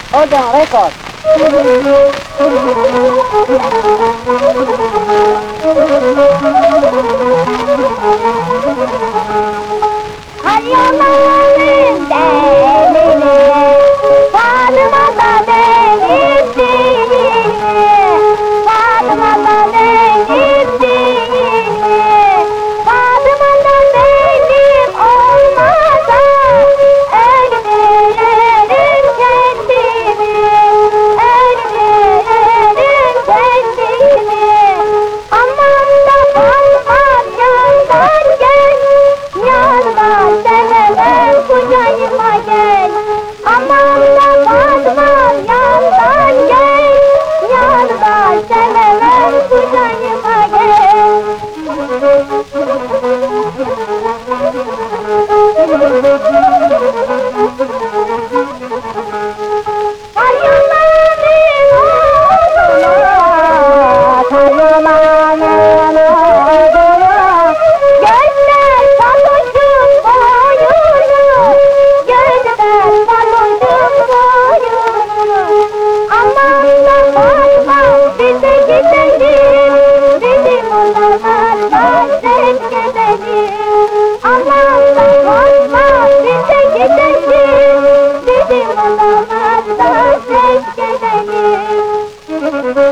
Ocean Record. Halyonların devini, Fatıma da benim değil, Fatıma da benim değil, Fatıma da benim olmasa, öldürürüm kendimi, öldürürüm kendimi. Aman da kalmaz yandan gel, yandan sevemem kucağıma gel. Aman da kalmaz yandan gel, yandan sevemem kucağıma gel. Halyonların oğluna, halyonların oğluna, gönder baloncuk boyunu, gönder baloncuk boyunu. Aman da bakma bize gidelim, bizim odalardan ses gidelim. Aman da bakma bize gidelim, bizim odalardan ses gidelim.